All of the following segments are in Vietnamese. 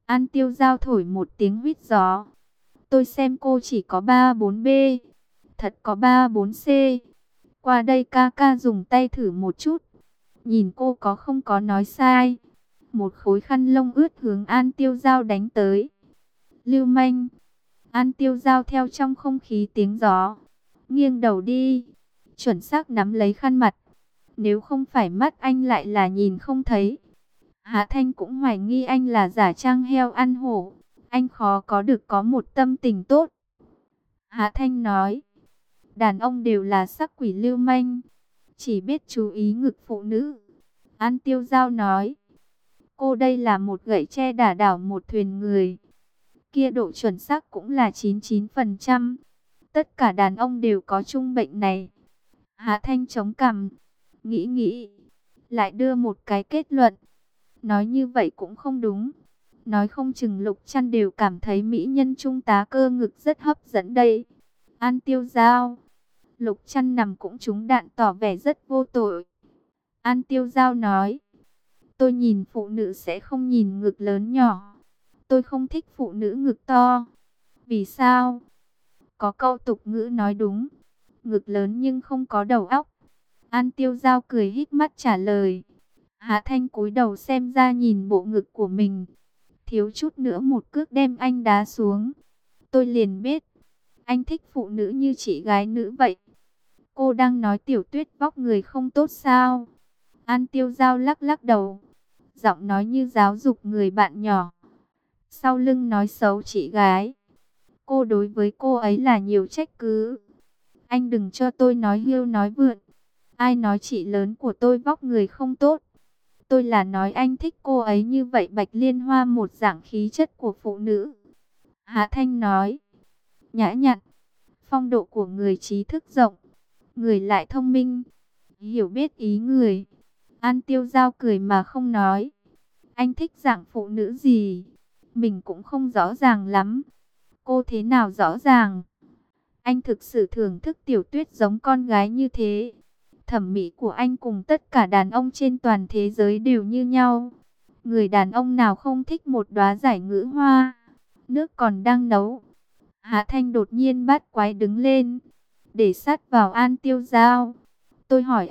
An Tiêu Giao thổi một tiếng huýt gió. Tôi xem cô chỉ có 34B, thật có 34C. Qua đây ca ca dùng tay thử một chút, nhìn cô có không có nói sai. Một khối khăn lông ướt hướng An Tiêu Giao đánh tới. Lưu manh. An Tiêu Giao theo trong không khí tiếng gió, nghiêng đầu đi, chuẩn xác nắm lấy khăn mặt. Nếu không phải mắt anh lại là nhìn không thấy. Hạ Thanh cũng hoài nghi anh là giả trang heo ăn hổ. Anh khó có được có một tâm tình tốt. Hạ Thanh nói, đàn ông đều là sắc quỷ lưu manh, chỉ biết chú ý ngực phụ nữ. An Tiêu Giao nói, cô đây là một gậy tre đả đảo một thuyền người. Kia độ chuẩn xác cũng là 99%. Tất cả đàn ông đều có chung bệnh này. Hạ Thanh chống cằm, nghĩ, lại đưa một cái kết luận. Nói như vậy cũng không đúng. Nói không chừng Lục Trăn đều cảm thấy mỹ nhân trung tá cơ ngực rất hấp dẫn đây. An Tiêu Giao. Lục Trăn nằm cũng trúng đạn tỏ vẻ rất vô tội. An Tiêu Giao nói, tôi nhìn phụ nữ sẽ không nhìn ngực lớn nhỏ. Tôi không thích phụ nữ ngực to. Vì sao? Có câu tục ngữ nói đúng, ngực lớn nhưng không có đầu óc. An Tiêu Giao cười híp mắt trả lời. Hạ Thanh cúi đầu xem ra nhìn bộ ngực của mình, thiếu chút nữa một cước đem anh đá xuống. Tôi liền biết, anh thích phụ nữ như chị gái nữ vậy. Cô đang nói Tiểu Tuyết vóc người không tốt sao? An Tiêu Giao lắc lắc đầu, giọng nói như giáo dục người bạn nhỏ. Sau lưng nói xấu chị gái. Cô đối với cô ấy là nhiều trách cứ. Anh đừng cho tôi nói hiêu nói vượn. Ai nói chị lớn của tôi vóc người không tốt? Tôi là nói anh thích cô ấy như vậy. Bạch Liên Hoa một dạng khí chất của phụ nữ. Hạ Thanh nói, nhã nhặn, phong độ của người trí thức rộng, người lại thông minh, hiểu biết ý người. An Tiêu Giao cười mà không nói. Anh thích dạng phụ nữ gì? Mình cũng không rõ ràng lắm. Cô thế nào rõ ràng? Anh thực sự thưởng thức Tiểu Tuyết giống con gái như thế. Thẩm mỹ của anh cùng tất cả đàn ông trên toàn thế giới đều như nhau. Người đàn ông nào không thích một đóa giải ngữ hoa? Nước còn đang nấu. Hạ Thanh đột nhiên bắt quái đứng lên, để sát vào An Tiêu Giao. Tôi hỏi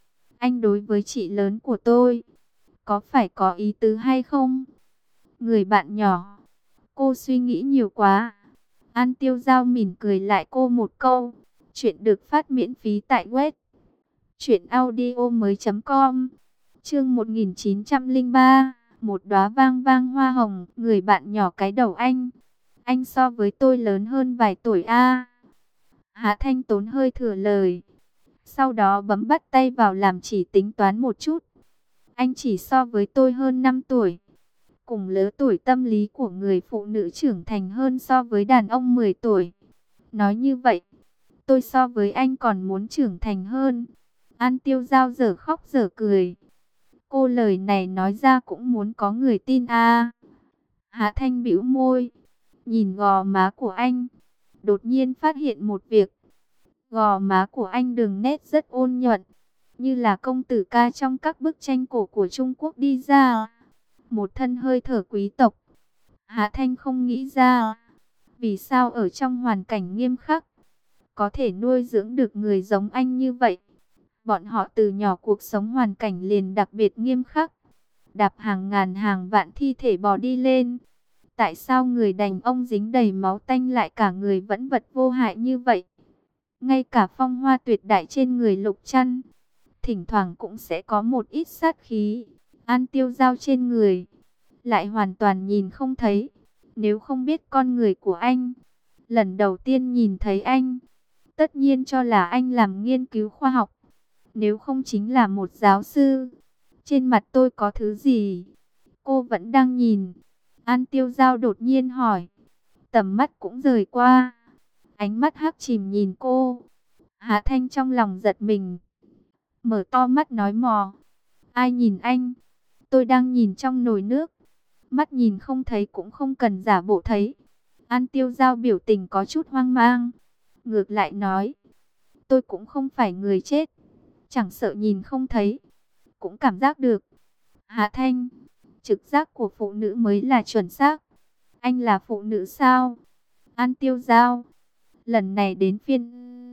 anh đối với chị lớn của tôi, có phải có ý tứ hay không? Người bạn nhỏ, cô suy nghĩ nhiều quá. An Tiêu Giao mỉm cười lại cô một câu. Chuyện được phát miễn phí tại web truyệnaudiomoi.com. Chương 1903, một đóa vang vang hoa hồng. Người bạn nhỏ cái đầu anh so với tôi lớn hơn vài tuổi a. Hạ Thanh tốn hơi thừa lời, sau đó bấm bắt tay vào làm chỉ tính toán một chút. Anh chỉ so với tôi hơn 5 tuổi. Cùng lứa tuổi tâm lý của người phụ nữ trưởng thành hơn so với đàn ông 10 tuổi. Nói như vậy, tôi so với anh còn muốn trưởng thành hơn. An Tiêu Giao dở khóc dở cười. Cô lời này nói ra cũng muốn có người tin a. Hạ Thanh bĩu môi, nhìn gò má của anh, đột nhiên phát hiện một việc. Gò má của anh đường nét rất ôn nhuận, như là công tử ca trong các bức tranh cổ của Trung Quốc đi ra. Một thân hơi thở quý tộc. Hạ Thanh không nghĩ ra, vì sao ở trong hoàn cảnh nghiêm khắc, có thể nuôi dưỡng được người giống anh như vậy. Bọn họ từ nhỏ cuộc sống hoàn cảnh liền đặc biệt nghiêm khắc. Đạp hàng ngàn hàng vạn thi thể bò đi lên. Tại sao người đàn ông dính đầy máu tanh lại cả người vẫn vật vô hại như vậy? Ngay cả phong hoa tuyệt đại trên người Lục Trăn, thỉnh thoảng cũng sẽ có một ít sát khí. An Tiêu Giao trên người lại hoàn toàn nhìn không thấy. Nếu không biết con người của anh, lần đầu tiên nhìn thấy anh, tất nhiên cho là anh làm nghiên cứu khoa học. Nếu không chính là một giáo sư. Trên mặt tôi có thứ gì? Cô vẫn đang nhìn. An Tiêu Giao đột nhiên hỏi. Tầm mắt cũng rời qua, ánh mắt hắc chìm nhìn cô. Hạ Thanh trong lòng giật mình, mở to mắt nói mò. Ai nhìn anh? Tôi đang nhìn trong nồi nước. Mắt nhìn không thấy cũng không cần giả bộ thấy. An Tiêu Giao biểu tình có chút hoang mang, ngược lại nói, tôi cũng không phải người chết, chẳng sợ nhìn không thấy, cũng cảm giác được. Hạ Thanh, Trực giác của phụ nữ mới là chuẩn xác. Anh là phụ nữ sao? An Tiêu Giao. Lần này đến phiên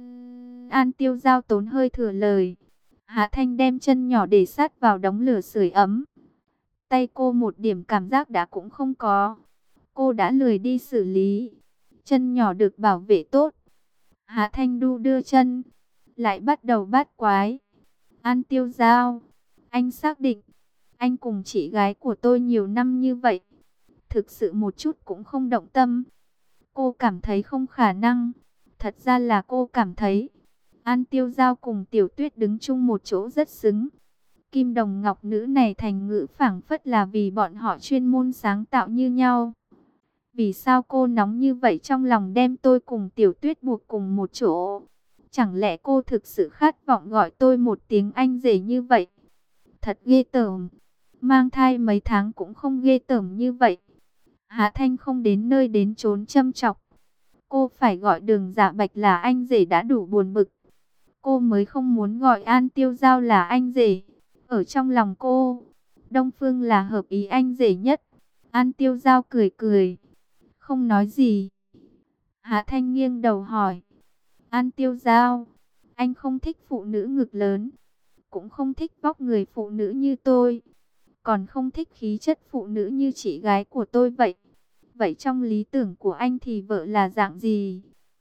An Tiêu Giao tốn hơi thừa lời. Hạ Thanh đem chân nhỏ để sát vào đống lửa sưởi ấm. Tay cô một điểm cảm giác đã cũng không có. Cô đã lười đi xử lý. Chân nhỏ được bảo vệ tốt. Hạ Thanh đu đưa chân. Lại bắt đầu bát quái. An Tiêu Giao. Anh xác định. Anh cùng chị gái của tôi nhiều năm như vậy. Thực sự một chút cũng không động tâm. Cô cảm thấy không khả năng. Thật ra là cô cảm thấy. An Tiêu Giao cùng Tiểu Tuyết đứng chung một chỗ rất xứng. Kim đồng ngọc nữ này thành ngữ phảng phất là vì bọn họ chuyên môn sáng tạo như nhau. Vì sao cô nóng như vậy trong lòng đem tôi cùng Tiểu Tuyết buộc cùng một chỗ? Chẳng lẽ cô thực sự khát vọng gọi tôi một tiếng anh rể như vậy? Thật ghê tởm. Mang thai mấy tháng cũng không ghê tởm như vậy. Hạ Thanh không đến nơi đến chốn châm chọc. Cô phải gọi Đường Dạ Bạch là anh rể đã đủ buồn bực. Cô mới không muốn gọi An Tiêu Giao là anh rể. Ở trong lòng cô, Đông Phương là hợp ý anh rể nhất. An Tiêu Giao cười cười, không nói gì. Hạ Thanh nghiêng đầu hỏi. An Tiêu Giao, anh không thích phụ nữ ngực lớn, cũng không thích vóc người phụ nữ như tôi, còn không thích khí chất phụ nữ như chị gái của tôi vậy. Vậy trong lý tưởng của anh thì vợ là dạng gì?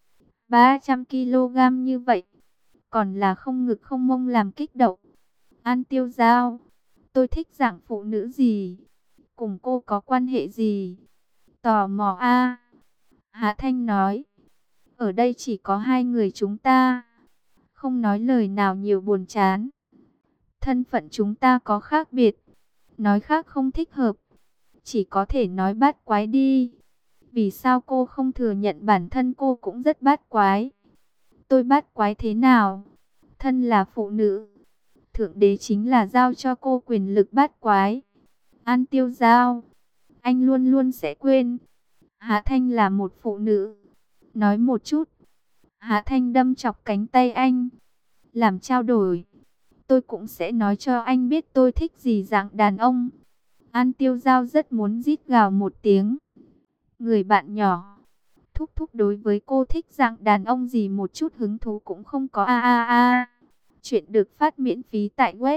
300 kg như vậy, còn là không ngực không mông làm kích động. An Tiêu Giao, tôi thích dạng phụ nữ gì? Cùng cô có quan hệ gì? Tò mò a. Hạ Thanh nói, ở đây chỉ có hai người chúng ta, không nói lời nào nhiều buồn chán. Thân phận chúng ta có khác biệt, nói khác không thích hợp, chỉ có thể nói bát quái đi. Vì sao cô không thừa nhận bản thân cô cũng rất bát quái? Tôi bát quái thế nào? Thân là phụ nữ, Thượng Đế chính là giao cho cô quyền lực bát quái. An Tiêu Giao, anh luôn luôn sẽ quên. Hạ Thanh là một phụ nữ. Nói một chút. Hạ Thanh đâm chọc cánh tay anh. Làm trao đổi. Tôi cũng sẽ nói cho anh biết tôi thích gì dạng đàn ông. An Tiêu Giao rất muốn rít gào một tiếng. Người bạn nhỏ. Thúc thúc đối với cô thích dạng đàn ông gì một chút hứng thú cũng không có a a a. Chuyện được phát miễn phí tại web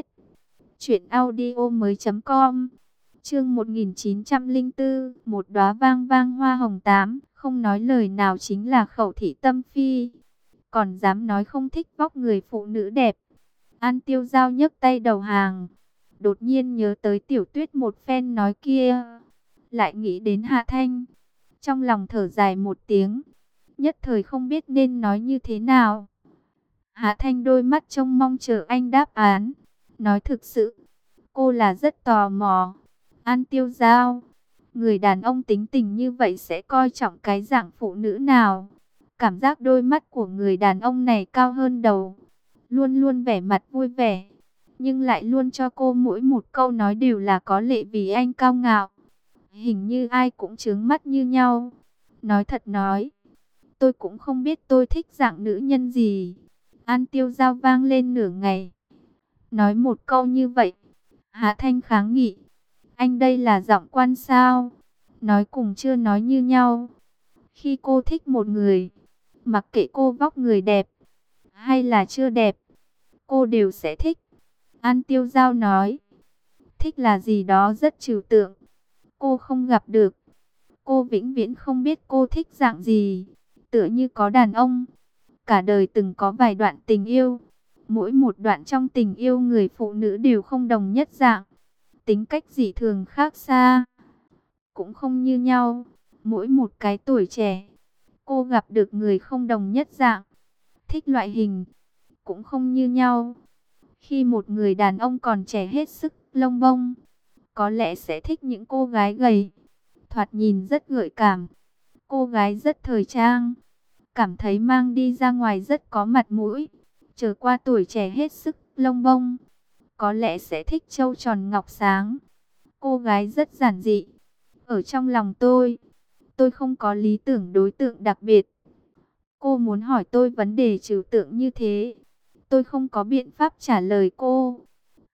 truyệnaudiomoi.com. Chương 1904, một đóa vang vang hoa hồng 8, không nói lời nào chính là khẩu thị tâm phi. Còn dám nói không thích vóc người phụ nữ đẹp. An Tiêu Giao nhấc tay đầu hàng. Đột nhiên nhớ tới Tiểu Tuyết một phen nói kia, lại nghĩ đến Hạ Thanh. Trong lòng thở dài một tiếng, nhất thời không biết nên nói như thế nào. Hạ Thanh đôi mắt trông mong chờ anh đáp án. Nói thực sự, cô là rất tò mò. An Tiêu Giao, người đàn ông tính tình như vậy sẽ coi trọng cái dạng phụ nữ nào? Cảm giác đôi mắt của người đàn ông này cao hơn đầu, luôn luôn vẻ mặt vui vẻ, nhưng lại luôn cho cô mỗi một câu nói đều là có lệ vì anh cao ngạo. Hình như ai cũng chướng mắt như nhau. Nói thật nói, tôi cũng không biết tôi thích dạng nữ nhân gì. An Tiêu Giao vang lên nửa ngày. Nói một câu như vậy, Hạ Thanh kháng nghị. Anh đây là giọng quan sao? Nói cùng chưa nói như nhau. Khi cô thích một người, mặc kệ cô vóc người đẹp hay là chưa đẹp, cô đều sẽ thích. An Tiêu Giao nói. Thích là gì đó rất trừu tượng. Cô không gặp được. Cô vĩnh viễn không biết cô thích dạng gì. Tựa như có đàn ông, cả đời từng có vài đoạn tình yêu. Mỗi một đoạn trong tình yêu người phụ nữ đều không đồng nhất dạng. Tính cách dị thường khác xa, cũng không như nhau. Mỗi một cái tuổi trẻ, cô gặp được người không đồng nhất dạng. Thích loại hình, cũng không như nhau. Khi một người đàn ông còn trẻ hết sức lông bông, có lẽ sẽ thích những cô gái gầy, thoạt nhìn rất gợi cảm. Cô gái rất thời trang, cảm thấy mang đi ra ngoài rất có mặt mũi. Trở qua tuổi trẻ hết sức lông bông, có lẽ sẽ thích trâu tròn ngọc sáng. Cô gái rất giản dị. Ở trong lòng tôi không có lý tưởng đối tượng đặc biệt. Cô muốn hỏi tôi vấn đề trừu tượng như thế, tôi không có biện pháp trả lời cô.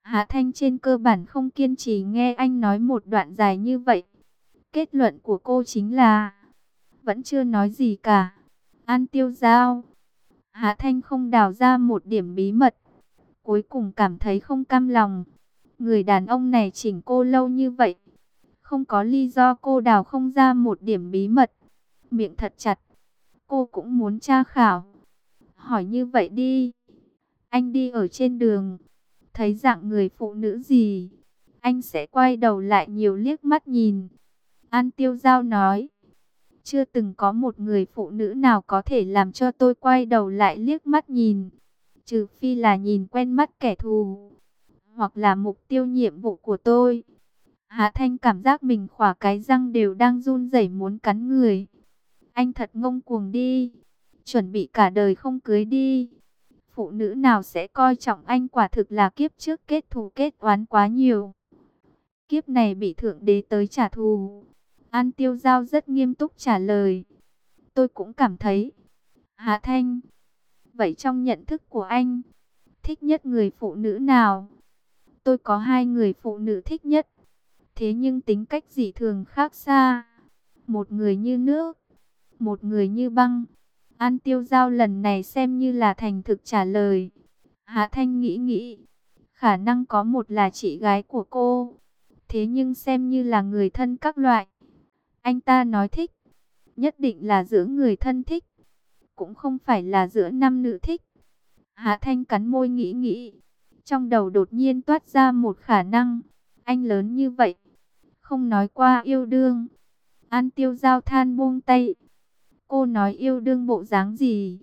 Hạ Thanh trên cơ bản không kiên trì nghe anh nói một đoạn dài như vậy. Kết luận của cô chính là vẫn chưa nói gì cả. An Tiêu Giao. Hạ Thanh không đào ra một điểm bí mật. Cuối cùng cảm thấy không cam lòng. Người đàn ông này chỉnh cô lâu như vậy. Không có lý do cô đào không ra một điểm bí mật. Miệng thật chặt. Cô cũng muốn tra khảo. Hỏi như vậy đi. Anh đi ở trên đường. Thấy dạng người phụ nữ gì. Anh sẽ quay đầu lại nhiều liếc mắt nhìn. An Tiêu Giao nói. Chưa từng có một người phụ nữ nào có thể làm cho tôi quay đầu lại liếc mắt nhìn. Trừ phi là nhìn quen mắt kẻ thù. Hoặc là mục tiêu nhiệm vụ của tôi. Hạ Thanh cảm giác mình khỏa cái răng đều đang run rẩy muốn cắn người. Anh thật ngông cuồng đi. Chuẩn bị cả đời không cưới đi. Phụ nữ nào sẽ coi trọng anh, quả thực là kiếp trước kết thù kết oán quá nhiều. Kiếp này bị thượng đế tới trả thù. An Tiêu Giao rất nghiêm túc trả lời. Tôi cũng cảm thấy. Hạ Thanh. Vậy trong nhận thức của anh, thích nhất người phụ nữ nào? Tôi có hai người phụ nữ thích nhất. Thế nhưng tính cách dị thường khác xa. Một người như nước, một người như băng. An Tiêu Giao lần này xem như là thành thực trả lời. Hạ Thanh nghĩ nghĩ. Khả năng có một là chị gái của cô. Thế nhưng xem như là người thân các loại. Anh ta nói thích. Nhất định là giữa người thân thích. Cũng không phải là giữa nam nữ thích. Hạ Thanh cắn môi nghĩ nghĩ. Trong đầu đột nhiên toát ra một khả năng. Anh lớn như vậy. Không nói qua yêu đương. An Tiêu Giao than buông tay. Cô nói yêu đương bộ dáng gì?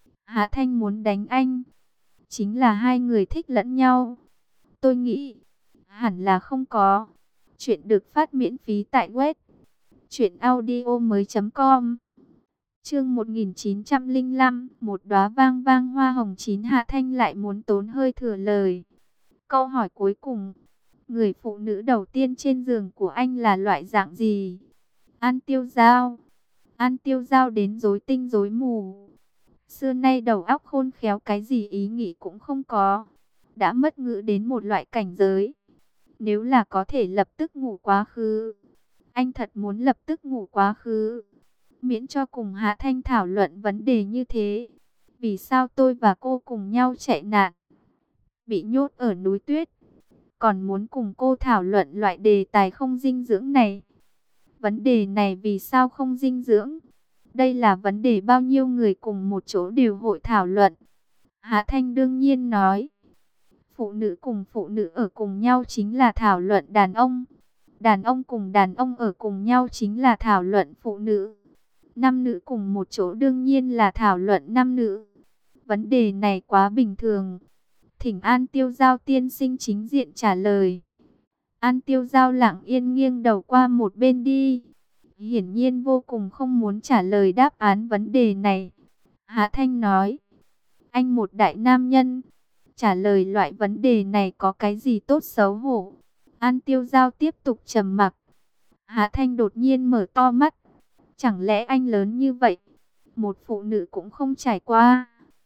Hạ Thanh muốn đánh anh. Chính là hai người thích lẫn nhau. Tôi nghĩ hẳn là không có. Chuyện được phát miễn phí tại web truyệnaudiomoi.com. Chương 1905, một đóa vang vang hoa hồng chín. Hạ Thanh lại muốn tốn hơi thừa lời. Câu hỏi cuối cùng, người phụ nữ đầu tiên trên giường của anh là loại dạng gì? An Tiêu Giao. An Tiêu Giao đến rối tinh rối mù. Xưa nay đầu óc khôn khéo, cái gì ý nghĩ cũng không có. Đã mất ngữ đến một loại cảnh giới. Nếu là có thể lập tức ngủ quá khứ, anh thật muốn lập tức ngủ quá khứ. Miễn cho cùng Hạ Thanh thảo luận vấn đề như thế. Vì sao tôi và cô cùng nhau chạy nạn, bị nhốt ở núi tuyết, còn muốn cùng cô thảo luận loại đề tài không dinh dưỡng này? Vấn đề này vì sao không dinh dưỡng? Đây là vấn đề bao nhiêu người cùng một chỗ đều hội thảo luận. Hạ Thanh đương nhiên nói. Phụ nữ cùng phụ nữ ở cùng nhau chính là thảo luận đàn ông. Đàn ông cùng đàn ông ở cùng nhau chính là thảo luận phụ nữ. Nam nữ cùng một chỗ đương nhiên là thảo luận nam nữ. Vấn đề này quá bình thường. Thỉnh An Tiêu Giao tiên sinh chính diện trả lời. An Tiêu Giao lặng yên nghiêng đầu qua một bên đi. Hiển nhiên vô cùng không muốn trả lời đáp án vấn đề này. Hạ Thanh nói. Anh một đại nam nhân, trả lời loại vấn đề này có cái gì tốt xấu hổ? An Tiêu Giao tiếp tục trầm mặc. Hạ Thanh đột nhiên mở to mắt. Chẳng lẽ anh lớn như vậy, một phụ nữ cũng không trải qua?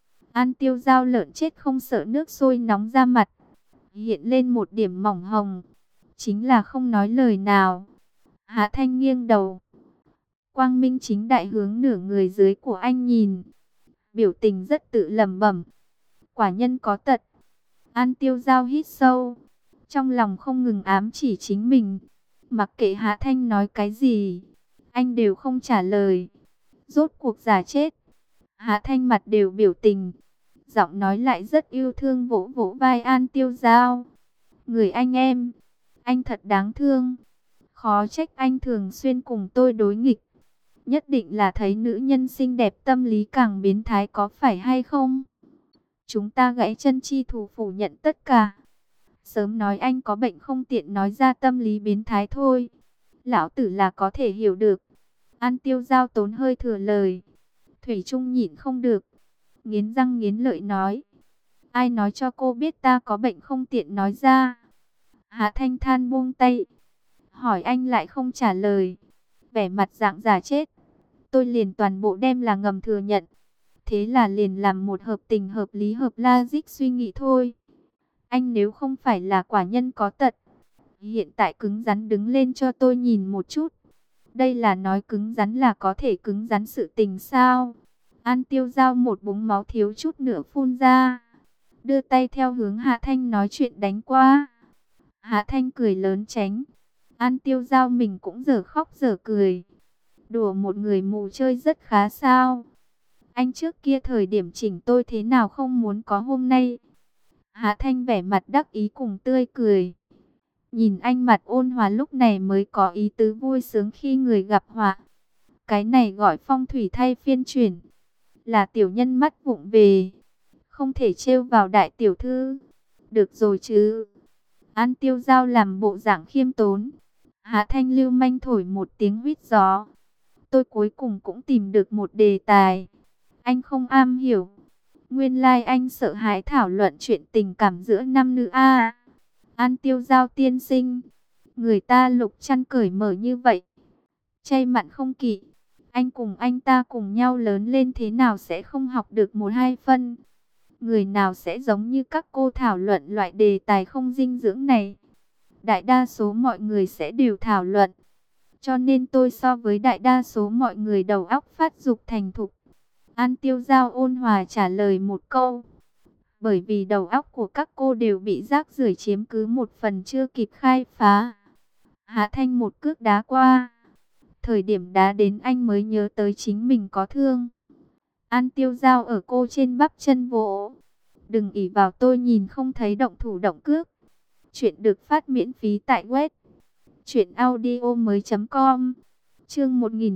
An Tiêu Giao lợn chết không sợ nước sôi nóng ra mặt. Hiện lên một điểm mỏng hồng. Chính là không nói lời nào. Hạ Thanh nghiêng đầu. Quang minh chính đại hướng nửa người dưới của anh nhìn. Biểu tình rất tự lẩm bẩm. Quả nhân có tật. An Tiêu Giao hít sâu. Trong lòng không ngừng ám chỉ chính mình. Mặc kệ Hạ Thanh nói cái gì, anh đều không trả lời. Rốt cuộc giả chết. Hạ Thanh mặt đều biểu tình. Giọng nói lại rất yêu thương vỗ vỗ vai An Tiêu Giao. Người anh em, anh thật đáng thương. Khó trách anh thường xuyên cùng tôi đối nghịch. Nhất định là thấy nữ nhân xinh đẹp tâm lý càng biến thái có phải hay không? Chúng ta gãy chân chi thủ phủ nhận tất cả. Sớm nói anh có bệnh không tiện nói ra tâm lý biến thái thôi. Lão tử là có thể hiểu được. An Tiêu Giao tốn hơi thừa lời. Thủy Trung nhịn không được, nghiến răng nghiến lợi nói. Ai nói cho cô biết ta có bệnh không tiện nói ra? Hạ Thanh than buông tay. Hỏi anh lại không trả lời. Vẻ mặt dạng giả chết. Tôi liền toàn bộ đem là ngầm thừa nhận. Thế là liền làm một hợp tình hợp lý hợp logic suy nghĩ thôi. Anh nếu không phải là quả nhân có tật, hiện tại cứng rắn đứng lên cho tôi nhìn một chút. Đây là nói cứng rắn là có thể cứng rắn sự tình sao? An Tiêu Giao một búng máu thiếu chút nữa phun ra, đưa tay theo hướng Hạ Thanh nói chuyện đánh qua. Hạ Thanh cười lớn tránh. An Tiêu Giao mình cũng dở khóc dở cười. Đùa một người mù chơi rất khá sao? Anh trước kia thời điểm chỉnh tôi thế nào không muốn có hôm nay. Hạ Thanh vẻ mặt đắc ý cùng tươi cười. Nhìn anh mặt ôn hòa lúc này mới có ý tứ vui sướng khi người gặp họa. Cái này gọi phong thủy thay phiên chuyển. Là tiểu nhân mắt vụng về. Không thể trêu vào đại tiểu thư. Được rồi chứ. An Tiêu Giao làm bộ dạng khiêm tốn. Hạ Thanh lưu manh thổi một tiếng huýt gió. Tôi cuối cùng cũng tìm được một đề tài. Anh không am hiểu. Nguyên lai anh sợ hãi thảo luận chuyện tình cảm giữa nam nữ a. An Tiêu Giao tiên sinh. Người ta lục chăn cởi mở như vậy. Chay mặn không kỵ. Anh cùng anh ta cùng nhau lớn lên thế nào sẽ không học được một hai phân. Người nào sẽ giống như các cô thảo luận loại đề tài không dinh dưỡng này. Đại đa số mọi người sẽ đều thảo luận. Cho nên tôi so với đại đa số mọi người đầu óc phát dục thành thục. An Tiêu Giao ôn hòa trả lời một câu. Bởi vì đầu óc của các cô đều bị rác rưởi chiếm cứ một phần chưa kịp khai phá. Hạ Thanh một cước đá qua. Thời điểm đá đến anh mới nhớ tới chính mình có thương. An Tiêu Giao ở cô trên bắp chân vỗ. Đừng ỷ vào tôi nhìn không thấy động thủ động cước. Chuyện được phát miễn phí tại web truyệnaudiomoi.com. Chương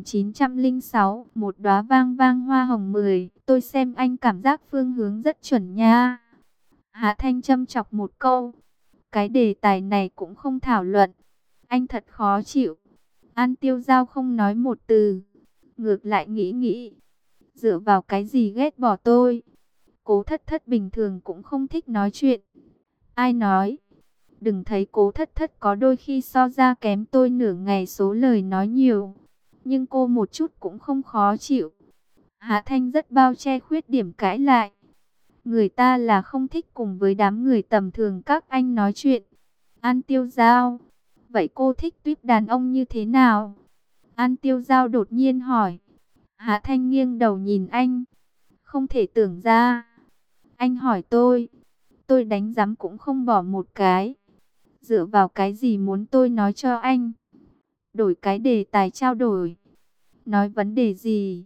1906, một đóa vang vang hoa hồng 10, tôi xem anh cảm giác phương hướng rất chuẩn nha. Hạ Thanh châm chọc một câu. Cái đề tài này cũng không thảo luận. Anh thật khó chịu. An Tiêu Giao không nói một từ. Ngược lại nghĩ nghĩ. Dựa vào cái gì ghét bỏ tôi? Cố Thất Thất bình thường cũng không thích nói chuyện. Ai nói? Đừng thấy Cố Thất Thất có đôi khi so ra kém tôi nửa ngày số lời nói nhiều. Nhưng cô một chút cũng không khó chịu. Hạ Thanh rất bao che khuyết điểm cãi lại. Người ta là không thích cùng với đám người tầm thường các anh nói chuyện. An Tiêu Giao. Vậy cô thích tuyết đàn ông như thế nào? An Tiêu Giao đột nhiên hỏi. Hạ Thanh nghiêng đầu nhìn anh. Không thể tưởng ra. Anh hỏi tôi đánh giám cũng không bỏ một cái. Dựa vào cái gì muốn tôi nói cho anh? Đổi cái đề tài trao đổi. Nói vấn đề gì?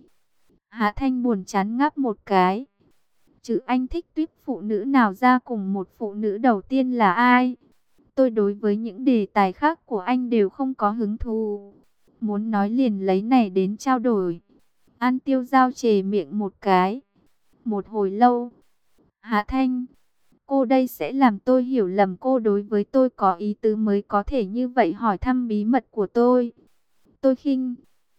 Hạ Thanh buồn chán ngáp một cái. Chứ anh thích tuyết phụ nữ nào ra cùng một phụ nữ đầu tiên là ai? Tôi đối với những đề tài khác của anh đều không có hứng thú. Muốn nói liền lấy này đến trao đổi. An Tiêu Giao chề miệng một cái. Một hồi lâu. Hạ Thanh. Cô đây sẽ làm tôi hiểu lầm cô đối với tôi có ý tứ mới có thể như vậy hỏi thăm bí mật của tôi. Tôi khinh.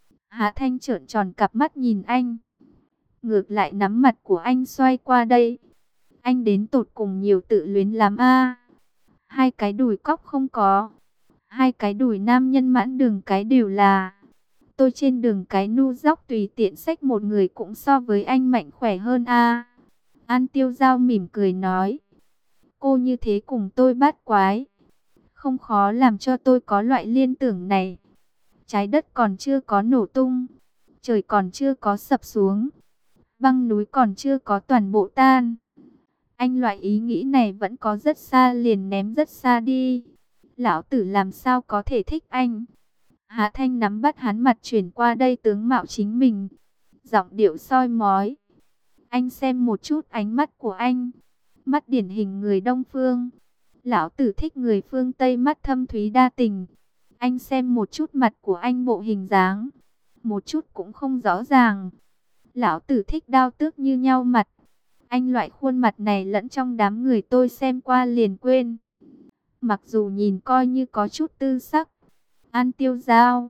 Hạ Thanh trợn tròn cặp mắt nhìn anh. Ngược lại nắm mặt của anh xoay qua đây. Anh đến tột cùng nhiều tự luyến lắm a. Hai cái đùi cóc không có. Hai cái đùi nam nhân mãn đường cái đều là. Tôi trên đường cái nu dóc tùy tiện xách một người cũng so với anh mạnh khỏe hơn a. An Tiêu Giao mỉm cười nói. Cô như thế cùng tôi bắt quái. Không khó làm cho tôi có loại liên tưởng này. Trái đất còn chưa có nổ tung. Trời còn chưa có sập xuống. Băng núi còn chưa có toàn bộ tan. Anh loại ý nghĩ này vẫn có rất xa liền ném rất xa đi. Lão tử làm sao có thể thích anh. Hạ Thanh nắm bắt hắn mặt chuyển qua đây tướng mạo chính mình. Giọng điệu soi mói. Anh xem một chút ánh mắt của anh. Mắt điển hình người Đông Phương. Lão tử thích người phương Tây mắt thâm thúy đa tình. Anh xem một chút mặt của anh bộ hình dáng. Một chút cũng không rõ ràng. Lão tử thích đao tước như nhau mặt. Anh loại khuôn mặt này lẫn trong đám người tôi xem qua liền quên. Mặc dù nhìn coi như có chút tư sắc. An Tiêu Giao.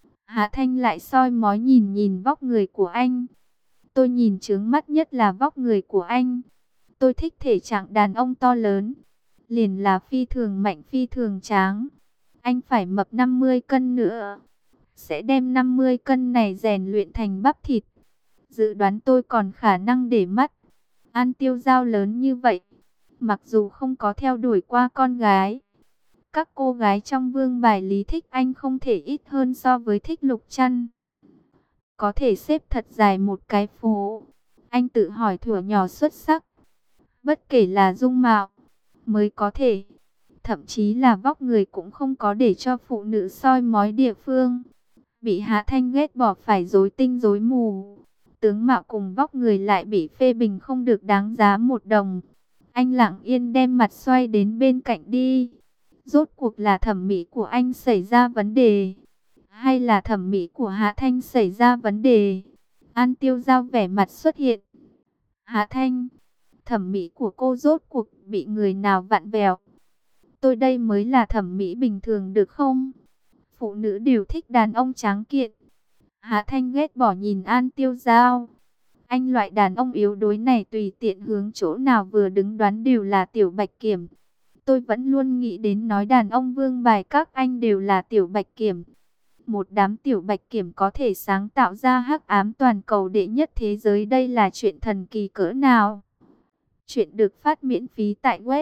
Hạ Thanh lại soi mói nhìn nhìn vóc người của anh. Tôi nhìn chướng mắt nhất là vóc người của anh. Tôi thích thể trạng đàn ông to lớn. Liền là phi thường mạnh phi thường tráng. Anh phải mập 50 cân nữa. Sẽ đem 50 cân này rèn luyện thành bắp thịt. Dự đoán tôi còn khả năng để mắt. An Tiêu Giao lớn như vậy. Mặc dù không có theo đuổi qua con gái, các cô gái trong vương bài lý thích anh không thể ít hơn so với thích Lục Trăn. Có thể xếp thật dài một cái phố. Anh tự hỏi thuở nhỏ xuất sắc. Bất kể là dung mạo, mới có thể. Thậm chí là vóc người cũng không có để cho phụ nữ soi mói địa phương. Bị Hạ Thanh ghét bỏ phải rối tinh rối mù. Tướng mạo cùng vóc người lại bị phê bình không được đáng giá một đồng. Anh lặng yên đem mặt xoay đến bên cạnh đi. Rốt cuộc là thẩm mỹ của anh xảy ra vấn đề, hay là thẩm mỹ của Hạ Thanh xảy ra vấn đề? An Tiêu Giao vẻ mặt xuất hiện. Hạ Thanh, thẩm mỹ của cô rốt cuộc bị người nào vặn vẹo? Tôi đây mới là thẩm mỹ bình thường được không? Phụ nữ đều thích đàn ông tráng kiện. Hạ Thanh ghét bỏ nhìn An Tiêu Giao. Anh loại đàn ông yếu đuối này tùy tiện hướng chỗ nào vừa đứng đoán đều là tiểu bạch kiểm. Tôi vẫn luôn nghĩ đến nói đàn ông vương bài các anh đều là tiểu bạch kiểm. Một đám tiểu bạch kiểm có thể sáng tạo ra hắc ám toàn cầu đệ nhất thế giới, đây là chuyện thần kỳ cỡ nào. Chuyện được phát miễn phí tại web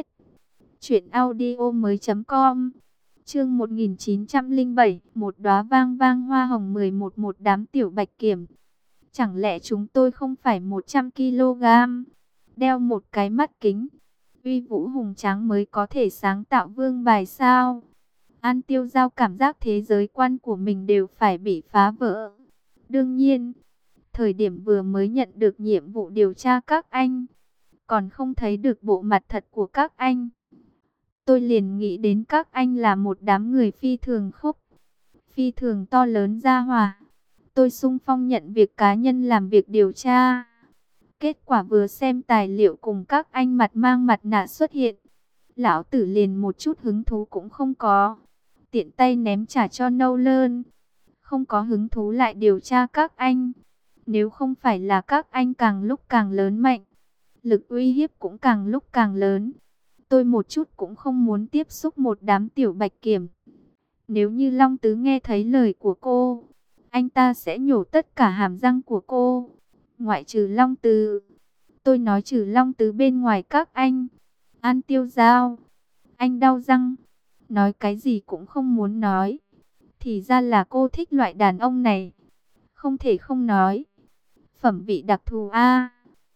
truyệnaudiomoi.com. Chương 1907, một đóa vang vang hoa hồng 11, một đám tiểu bạch kiểm. Chẳng lẽ chúng tôi không phải 100 kg, đeo một cái mắt kính, uy vũ hùng tráng mới có thể sáng tạo vương bài sao? An Tiêu Giao cảm giác thế giới quan của mình đều phải bị phá vỡ. Đương nhiên, thời điểm vừa mới nhận được nhiệm vụ điều tra các anh, còn không thấy được bộ mặt thật của các anh, tôi liền nghĩ đến các anh là một đám người phi thường khốc, phi thường to lớn gia hỏa. Tôi xung phong nhận việc cá nhân làm việc điều tra. Kết quả vừa xem tài liệu cùng các anh mặt mang mặt nạ xuất hiện, lão tử liền một chút hứng thú cũng không có. Tiện tay ném trả cho Nolan. Không có hứng thú lại điều tra các anh. Nếu không phải là các anh càng lúc càng lớn mạnh, lực uy hiếp cũng càng lúc càng lớn, tôi một chút cũng không muốn tiếp xúc một đám tiểu bạch kiểm. Nếu như Long Tứ nghe thấy lời của cô, anh ta sẽ nhổ tất cả hàm răng của cô. Ngoại trừ Long Tứ, tôi nói trừ Long Tứ bên ngoài các anh. An Tiêu Giao, anh đau răng, nói cái gì cũng không muốn nói. Thì ra là cô thích loại đàn ông này. Không thể không nói, phẩm vị đặc thù a.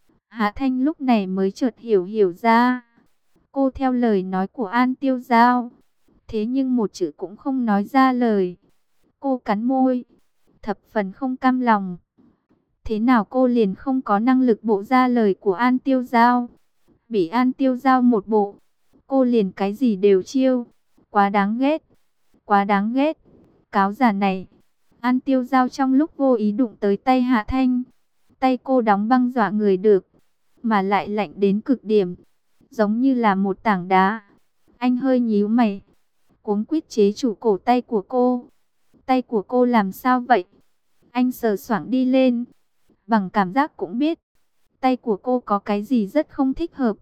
Hạ Thanh lúc này mới chợt hiểu ra. Cô theo lời nói của An Tiêu Giao, thế nhưng một chữ cũng không nói ra lời. Cô cắn môi, thập phần không cam lòng. Thế nào cô liền không có năng lực bộ ra lời của An Tiêu Giao? Bị An Tiêu Giao một bộ, cô liền cái gì đều chiêu. Quá đáng ghét, quá đáng ghét. Cáo giả này. An Tiêu Giao trong lúc vô ý đụng tới tay Hạ Thanh. Tay cô đóng băng dọa người được, mà lại lạnh đến cực điểm, giống như là một tảng đá. Anh hơi nhíu mày, cuống quýt chế chủ cổ tay của cô. Tay của cô làm sao vậy? Anh sờ soạng đi lên, bằng cảm giác cũng biết tay của cô có cái gì rất không thích hợp.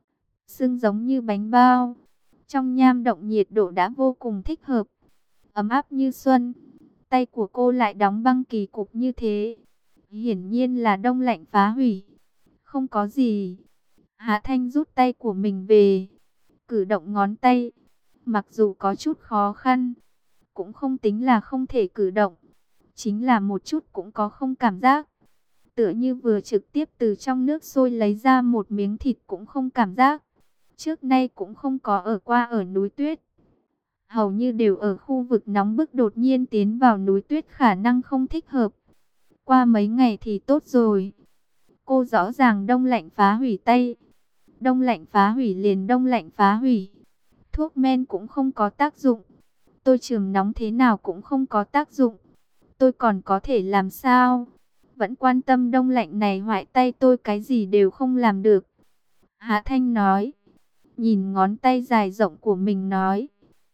Sưng giống như bánh bao. Trong nham động nhiệt độ đã vô cùng thích hợp, ấm áp như xuân. Tay của cô lại đóng băng kỳ cục như thế, hiển nhiên là đông lạnh phá hủy. Không có gì. Hạ Thanh rút tay của mình về, cử động ngón tay, mặc dù có chút khó khăn, cũng không tính là không thể cử động, chính là một chút cũng có không cảm giác. Tựa như vừa trực tiếp từ trong nước sôi lấy ra một miếng thịt cũng không cảm giác. Trước nay cũng không có ở qua ở núi tuyết, hầu như đều ở khu vực nóng bức, đột nhiên tiến vào núi tuyết khả năng không thích hợp. Qua mấy ngày thì tốt rồi. Cô rõ ràng đông lạnh phá hủy tay. Đông lạnh phá hủy liền đông lạnh phá hủy. Thuốc men cũng không có tác dụng. Tôi trường nóng thế nào cũng không có tác dụng. Tôi còn có thể làm sao? Vẫn quan tâm đông lạnh này hoại tay tôi cái gì đều không làm được. Hạ Thanh nói. Nhìn ngón tay dài rộng của mình nói.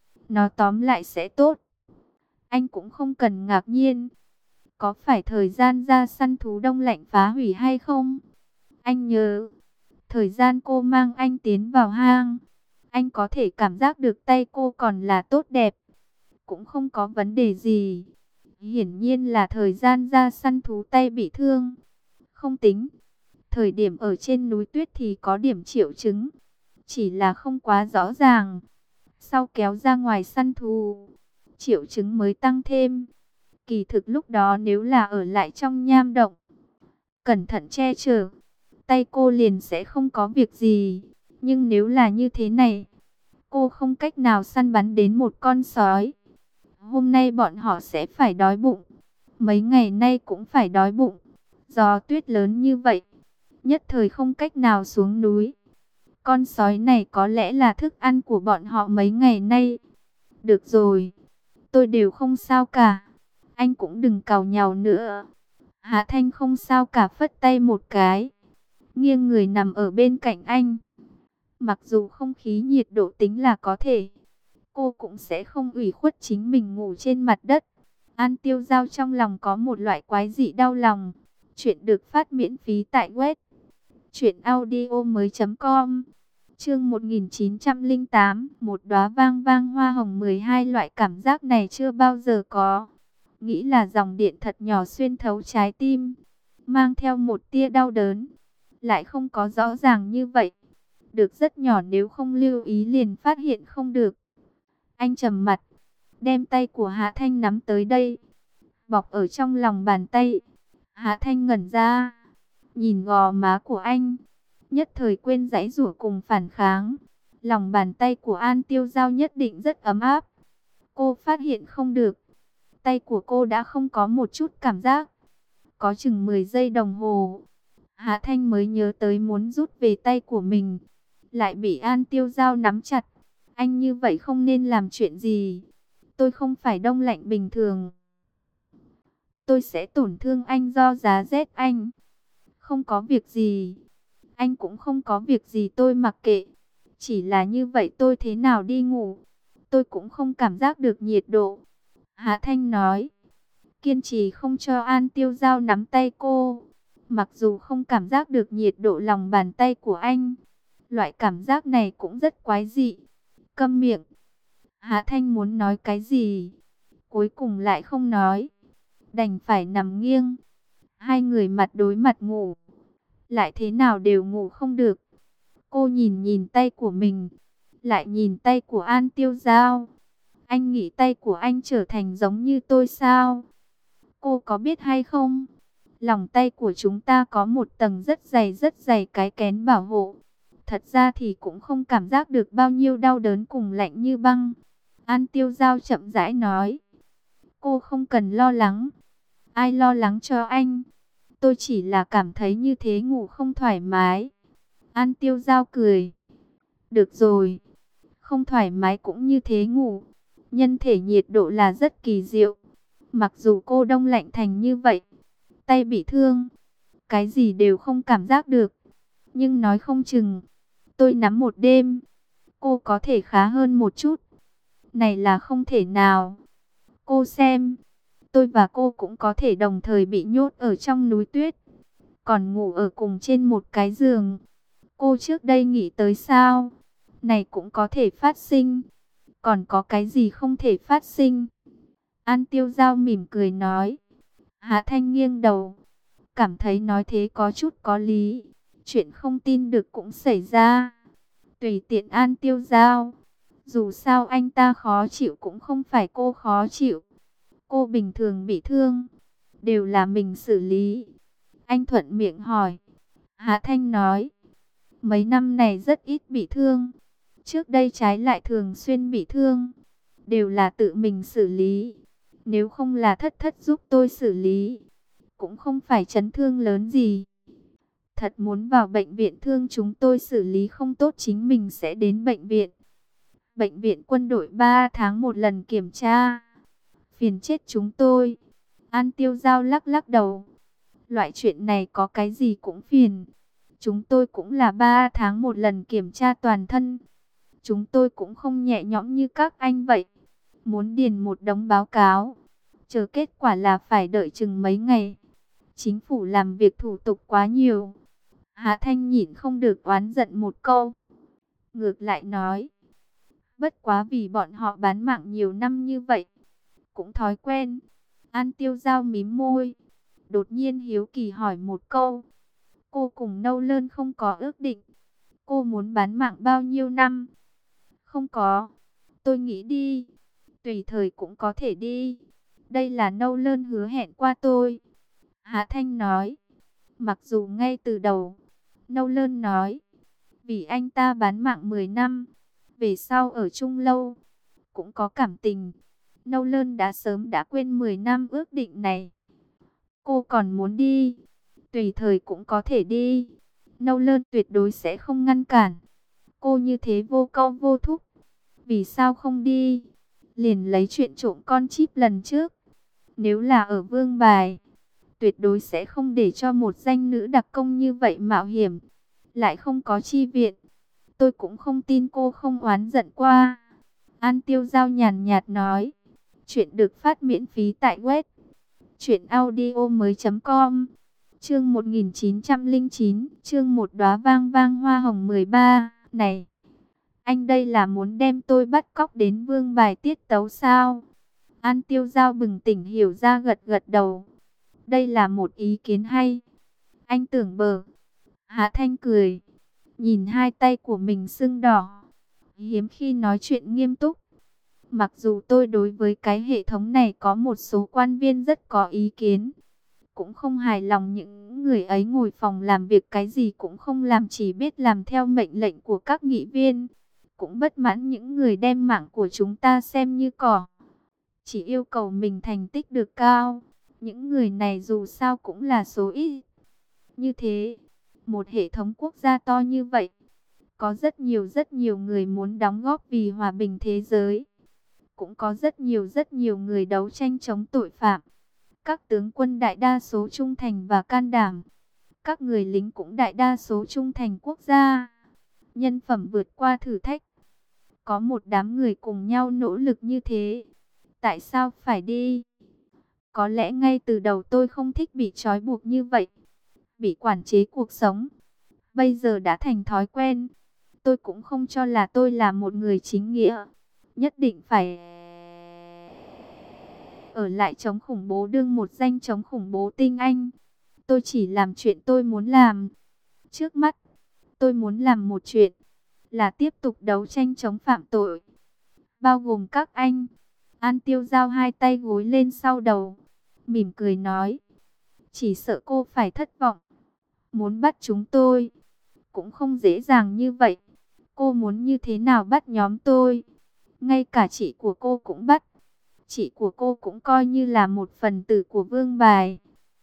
Nó tóm lại sẽ tốt. Anh cũng không cần ngạc nhiên. Có phải thời gian ra săn thú đông lạnh phá hủy hay không? Anh nhớ, thời gian cô mang anh tiến vào hang, anh có thể cảm giác được tay cô còn là tốt đẹp, cũng không có vấn đề gì. Hiển nhiên là thời gian ra săn thú tay bị thương. Không tính, thời điểm ở trên núi tuyết thì có điểm triệu chứng. chỉ là không quá rõ ràng. Sau kéo ra ngoài săn thú, triệu chứng mới tăng thêm. Kỳ thực lúc đó nếu là ở lại trong nham động, cẩn thận che chở, tay cô liền sẽ không có việc gì. Nhưng nếu là như thế này, cô không cách nào săn bắn đến một con sói. Hôm nay bọn họ sẽ phải đói bụng, mấy ngày nay cũng phải đói bụng. Gió tuyết lớn như vậy, nhất thời không cách nào xuống núi. Con sói này có lẽ là thức ăn của bọn họ mấy ngày nay. Được rồi, tôi đều không sao cả. Anh cũng đừng càu nhàu nữa. Hạ Thanh không sao cả, phất tay một cái, nghiêng người nằm ở bên cạnh anh. Mặc dù không khí nhiệt độ tính là có thể, cô cũng sẽ không ủy khuất chính mình ngủ trên mặt đất. An Tiêu Giao trong lòng có một loại quái dị đau lòng. Chuyện được phát miễn phí tại web truyệnaudiomoi.com. Chương 1908, một đóa vang vang hoa hồng 12. Loại cảm giác này chưa bao giờ có. Nghĩ là dòng điện thật nhỏ xuyên thấu trái tim, mang theo một tia đau đớn. Lại không có rõ ràng như vậy. Được rất nhỏ, nếu không lưu ý liền phát hiện không được. Anh trầm mặt, đem tay của Hạ Thanh nắm tới đây, bọc ở trong lòng bàn tay. Hạ Thanh ngẩn ra, nhìn gò má của anh, nhất thời quên giãy giụa cùng phản kháng. Lòng bàn tay của An Tiêu Giao nhất định rất ấm áp. Cô phát hiện không được, tay của cô đã không có một chút cảm giác. Có chừng 10 giây đồng hồ, Hạ Thanh mới nhớ tới muốn rút về tay của mình, lại bị An Tiêu Giao nắm chặt. Anh như vậy không nên làm chuyện gì. Tôi không phải đông lạnh bình thường. Tôi sẽ tổn thương anh do giá rét anh. Không có việc gì. Anh cũng không có việc gì, tôi mặc kệ. Chỉ là như vậy tôi thế nào đi ngủ, tôi cũng không cảm giác được nhiệt độ. Hạ Thanh nói, kiên trì không cho An Tiêu Giao nắm tay cô. Mặc dù không cảm giác được nhiệt độ lòng bàn tay của anh, loại cảm giác này cũng rất quái dị. Câm miệng. Hạ Thanh muốn nói cái gì, cuối cùng lại không nói, đành phải nằm nghiêng. Hai người mặt đối mặt ngủ, lại thế nào đều ngủ không được. Cô nhìn nhìn tay của mình, lại nhìn tay của An Tiêu Giao. Anh nghĩ tay của anh trở thành giống như tôi sao? Cô có biết hay không? Lòng tay của chúng ta có một tầng rất dày cái kén bảo hộ. Thật ra thì cũng không cảm giác được bao nhiêu đau đớn cùng lạnh như băng. An Tiêu Giao chậm rãi nói. Cô không cần lo lắng. Ai lo lắng cho anh? Tôi chỉ là cảm thấy như thế ngủ không thoải mái. An Tiêu Giao cười. Được rồi, không thoải mái cũng như thế ngủ. Nhân thể nhiệt độ là rất kỳ diệu. Mặc dù cô đông lạnh thành như vậy, tay bị thương, cái gì đều không cảm giác được. Nhưng nói không chừng, tôi nắm một đêm, cô có thể khá hơn một chút. Này là không thể nào. Cô xem, tôi và cô cũng có thể đồng thời bị nhốt ở trong núi tuyết, còn ngủ ở cùng trên một cái giường. Cô trước đây nghĩ tới sao? Này cũng có thể phát sinh. Còn có cái gì không thể phát sinh? An Tiêu Giao mỉm cười nói. Hạ Thanh nghiêng đầu, cảm thấy nói thế có chút có lý. Chuyện không tin được cũng xảy ra. Tùy tiện An Tiêu Giao. Dù sao anh ta khó chịu cũng không phải cô khó chịu. Cô bình thường bị thương, đều là mình xử lý. Anh thuận miệng hỏi. Hạ Thanh nói, mấy năm này rất ít bị thương. Trước đây trái lại thường xuyên bị thương. Đều là tự mình xử lý. Nếu không là thất thất giúp tôi xử lý, cũng không phải chấn thương lớn gì. Thật muốn vào bệnh viện thương chúng tôi xử lý không tốt chính mình sẽ đến bệnh viện. Bệnh viện quân đội 3 tháng một lần kiểm tra. Phiền chết chúng tôi. An Tiêu Giao lắc lắc đầu. Loại chuyện này có cái gì cũng phiền. Chúng tôi cũng là 3 tháng một lần kiểm tra toàn thân. Chúng tôi cũng không nhẹ nhõm như các anh vậy. Muốn điền một đống báo cáo, chờ kết quả là phải đợi chừng mấy ngày. Chính phủ làm việc thủ tục quá nhiều. Hạ Thanh nhịn không được oán giận một câu. Ngược lại nói, bất quá vì bọn họ bán mạng nhiều năm như vậy, cũng thói quen. An Tiêu Giao mím môi, đột nhiên hiếu kỳ hỏi một câu. Cô cùng Nâu Lơn không có ước định. Cô muốn bán mạng bao nhiêu năm? Không có. Tôi nghĩ đi. Tùy thời cũng có thể đi. Đây là Nâu Lơn hứa hẹn qua tôi. Hạ Thanh nói. Mặc dù ngay từ đầu, Nâu Lơn nói, vì anh ta bán mạng 10 năm, về sau ở chung lâu, cũng có cảm tình. Nâu Lơn đã sớm đã quên 10 năm ước định này. Cô còn muốn đi, tùy thời cũng có thể đi. Nâu Lơn tuyệt đối sẽ không ngăn cản. Cô như thế vô câu vô thúc. Vì sao không đi? Liền lấy chuyện trộm con chip lần trước. Nếu là ở Vương Bài, tuyệt đối sẽ không để cho một danh nữ đặc công như vậy mạo hiểm. Lại không có chi viện. Tôi cũng không tin cô không oán giận qua. An Tiêu Giao nhàn nhạt nói. Chuyện được phát miễn phí tại web truyệnaudiomoi.com. Chương 1909, chương một đóa vang vang hoa hồng 13. Này, anh đây là muốn đem tôi bắt cóc đến Vương Bài tiết tấu sao? An Tiêu Giao bừng tỉnh hiểu ra, gật gật đầu. Đây là một ý kiến hay. Anh tưởng bờ. Hạ Thanh cười, nhìn hai tay của mình sưng đỏ, hiếm khi nói chuyện nghiêm túc. Mặc dù tôi đối với cái hệ thống này có một số quan viên rất có ý kiến, cũng không hài lòng những người ấy ngồi phòng làm việc cái gì cũng không làm, chỉ biết làm theo mệnh lệnh của các nghị viên. Cũng bất mãn những người đem mạng của chúng ta xem như cỏ, chỉ yêu cầu mình thành tích được cao. Những người này dù sao cũng là số ít. Như thế, một hệ thống quốc gia to như vậy, có rất nhiều người muốn đóng góp vì hòa bình thế giới. Cũng có rất nhiều người đấu tranh chống tội phạm. Các tướng quân đại đa số trung thành và can đảm. Các người lính cũng đại đa số trung thành quốc gia. Nhân phẩm vượt qua thử thách. Có một đám người cùng nhau nỗ lực như thế. Tại sao phải đi? Có lẽ ngay từ đầu tôi không thích bị trói buộc như vậy, bị quản chế cuộc sống. Bây giờ đã thành thói quen. Tôi cũng không cho là tôi là một người chính nghĩa, nhất định phải ở lại chống khủng bố, đương một danh chống khủng bố tinh anh. Tôi chỉ làm chuyện tôi muốn làm. Trước mắt, tôi muốn làm một chuyện, là tiếp tục đấu tranh chống phạm tội, bao gồm các anh. An Tiêu Giao hai tay gối lên sau đầu, mỉm cười nói, chỉ sợ cô phải thất vọng. Muốn bắt chúng tôi, cũng không dễ dàng như vậy. Cô muốn như thế nào bắt nhóm tôi? Ngay cả chị của cô cũng bắt. Chị của cô cũng coi như là một phần tử của Vương Bài.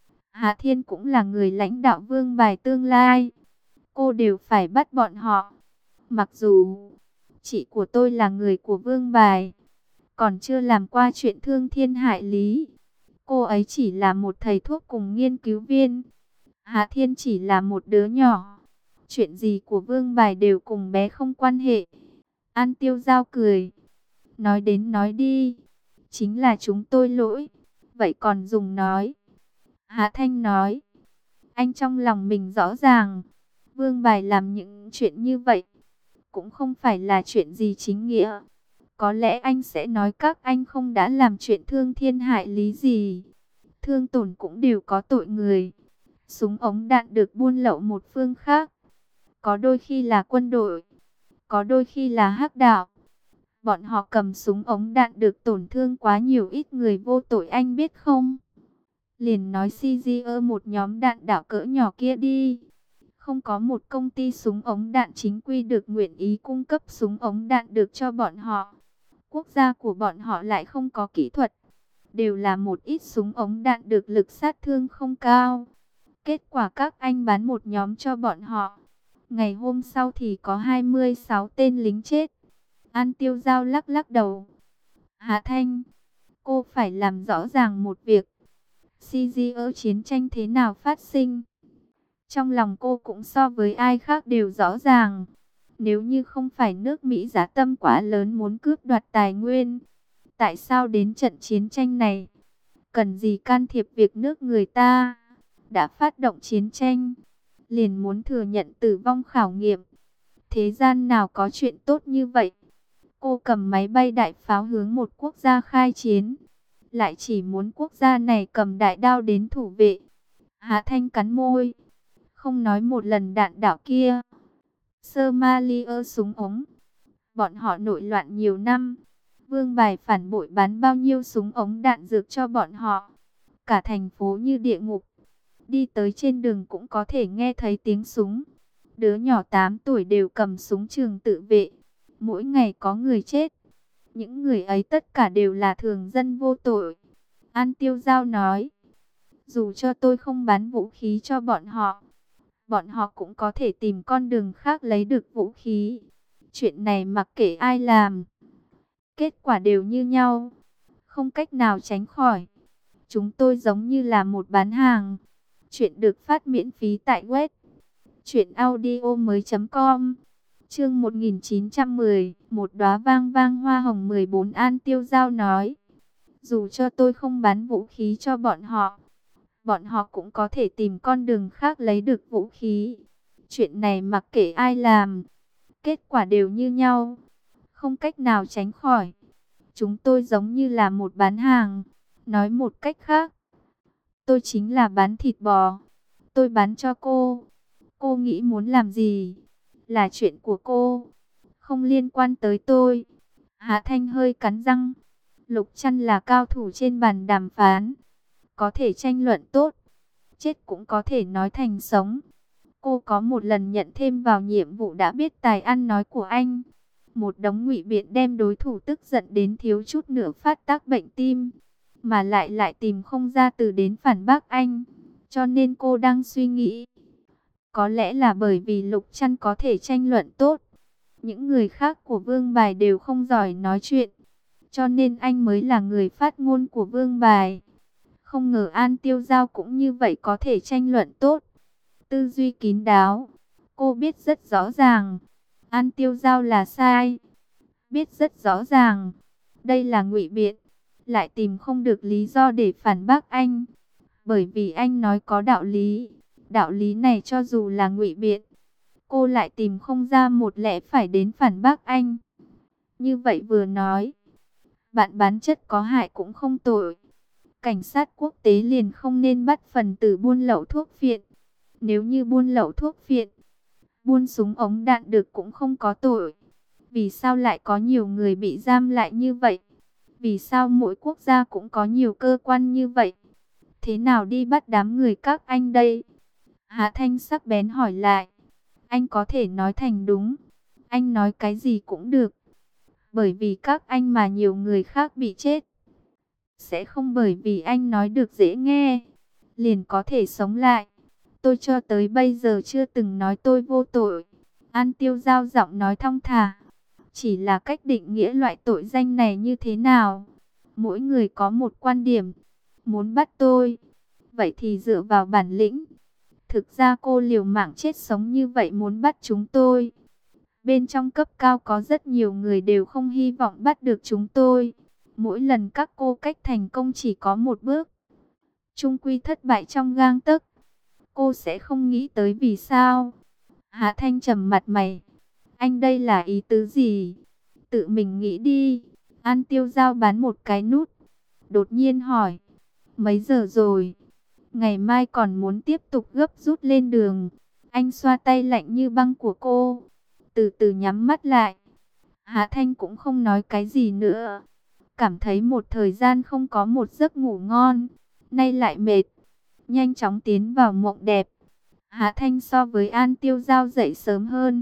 Hạ Thiên cũng là người lãnh đạo Vương Bài tương lai. Cô đều phải bắt bọn họ. Mặc dù chị của tôi là người của Vương Bài, còn chưa làm qua chuyện thương thiên hại lý. Cô ấy chỉ là một thầy thuốc cùng nghiên cứu viên. Hạ Thiên chỉ là một đứa nhỏ. Chuyện gì của Vương Bài đều cùng bé không quan hệ. An Tiêu Giao cười. Nói đến nói đi. Chính là chúng tôi lỗi. Vậy còn dùng nói. Hạ Thanh nói. Anh trong lòng mình rõ ràng. Vương Bài làm những chuyện như vậy cũng không phải là chuyện gì chính nghĩa. Có lẽ anh sẽ nói các anh không đã làm chuyện thương thiên hại lý gì. Thương tổn cũng đều có tội người. Súng ống đạn được buôn lậu một phương khác. Có đôi khi là quân đội, có đôi khi là hắc đạo. Bọn họ cầm súng ống đạn được tổn thương quá nhiều ít người vô tội, anh biết không? Liền nói CGE một nhóm đạn đạo cỡ nhỏ kia đi. Không có một công ty súng ống đạn chính quy được nguyện ý cung cấp súng ống đạn được cho bọn họ. Quốc gia của bọn họ lại không có kỹ thuật. Đều là một ít súng ống đạn được lực sát thương không cao. Kết quả các anh bán một nhóm cho bọn họ. Ngày hôm sau thì có 26 tên lính chết. An Tiêu Giao lắc lắc đầu. Hạ Thanh, cô phải làm rõ ràng một việc. CGE chiến tranh thế nào phát sinh? Trong lòng cô cũng so với ai khác đều rõ ràng. Nếu như không phải nước Mỹ dã tâm quá lớn muốn cướp đoạt tài nguyên, tại sao đến trận chiến tranh này? Cần gì can thiệp việc nước người ta đã phát động chiến tranh, liền muốn thừa nhận tử vong khảo nghiệm. Thế gian nào có chuyện tốt như vậy? Cô cầm máy bay đại pháo hướng một quốc gia khai chiến, lại chỉ muốn quốc gia này cầm đại đao đến thủ vệ. Hạ Thanh cắn môi, không nói một lần đạn đạo kia. Somalia súng ống. Bọn họ nội loạn nhiều năm. Vương Bài phản bội bán bao nhiêu súng ống đạn dược cho bọn họ. Cả thành phố như địa ngục. Đi tới trên đường cũng có thể nghe thấy tiếng súng. Đứa nhỏ 8 tuổi đều cầm súng trường tự vệ. Mỗi ngày có người chết. Những người ấy tất cả đều là thường dân vô tội. An Tiêu Giao nói. Dù cho tôi không bán vũ khí cho bọn họ cũng có thể tìm con đường khác lấy được vũ khí. Chuyện này mặc kệ ai làm, kết quả đều như nhau, không cách nào tránh khỏi. Chúng tôi giống như là một bán hàng. Chuyện được phát miễn phí tại web truyệnaudiomoi.com. Chương 1910, một đóa vang vang hoa hồng 14. An Tiêu Giao nói, dù cho tôi không bán vũ khí cho bọn họ cũng có thể tìm con đường khác lấy được vũ khí. Chuyện này mặc kệ ai làm, kết quả đều như nhau, không cách nào tránh khỏi. Chúng tôi giống như là một bán hàng. Nói một cách khác, tôi chính là bán thịt bò. Tôi bán cho cô. Cô nghĩ muốn làm gì là chuyện của cô, không liên quan tới tôi. Hạ Thanh hơi cắn răng. Lục Trăn là cao thủ trên bàn đàm phán, có thể tranh luận tốt, chết cũng có thể nói thành sống. Cô có một lần nhận thêm vào nhiệm vụ đã biết tài ăn nói của anh. Một đống ngụy biện đem đối thủ tức giận đến thiếu chút nữa phát tác bệnh tim, mà lại tìm không ra từ đến phản bác anh. Cho nên cô đang suy nghĩ, có lẽ là bởi vì Lục Trăn có thể tranh luận tốt, những người khác của Vương Bài đều không giỏi nói chuyện, cho nên anh mới là người phát ngôn của Vương Bài. Không ngờ An Tiêu Giao cũng như vậy, có thể tranh luận tốt, tư duy kín đáo. Cô biết rất rõ ràng An Tiêu Giao là sai, biết rất rõ ràng đây là ngụy biện, lại tìm không được lý do để phản bác anh, bởi vì anh nói có đạo lý. Đạo lý này cho dù là ngụy biện, cô lại tìm không ra một lẽ phải đến phản bác anh. Như vậy vừa nói, bạn bán chất có hại cũng không tội. Cảnh sát quốc tế liền không nên bắt phần tử buôn lậu thuốc phiện. Nếu như buôn lậu thuốc phiện, buôn súng ống đạn được cũng không có tội. Vì sao lại có nhiều người bị giam lại như vậy? Vì sao mỗi quốc gia cũng có nhiều cơ quan như vậy? Thế nào đi bắt đám người các anh đây? Hạ Thanh sắc bén hỏi lại. Anh có thể nói thành đúng, anh nói cái gì cũng được. Bởi vì các anh mà nhiều người khác bị chết, sẽ không bởi vì anh nói được dễ nghe liền có thể sống lại. Tôi cho tới bây giờ chưa từng nói tôi vô tội. An Tiêu Giao giọng nói thong thả. Chỉ là cách định nghĩa loại tội danh này như thế nào, mỗi người có một quan điểm. Muốn bắt tôi, vậy thì dựa vào bản lĩnh. Thực ra cô liều mạng chết sống như vậy muốn bắt chúng tôi. Bên trong cấp cao có rất nhiều người đều không hy vọng bắt được chúng tôi. Mỗi lần các cô cách thành công chỉ có một bước, chung quy thất bại trong gang tấc. Cô sẽ không nghĩ tới vì sao? Hạ Thanh trầm mặt mày. Anh đây là ý tứ gì? Tự mình nghĩ đi. An Tiêu Giao bán một cái nút, đột nhiên hỏi. Mấy giờ rồi? Ngày mai còn muốn tiếp tục gấp rút lên đường. Anh xoa tay lạnh như băng của cô, từ từ nhắm mắt lại. Hạ Thanh cũng không nói cái gì nữa. Cảm thấy một thời gian không có một giấc ngủ ngon, nay lại mệt, nhanh chóng tiến vào mộng đẹp. Hạ Thanh so với An Tiêu Giao dậy sớm hơn.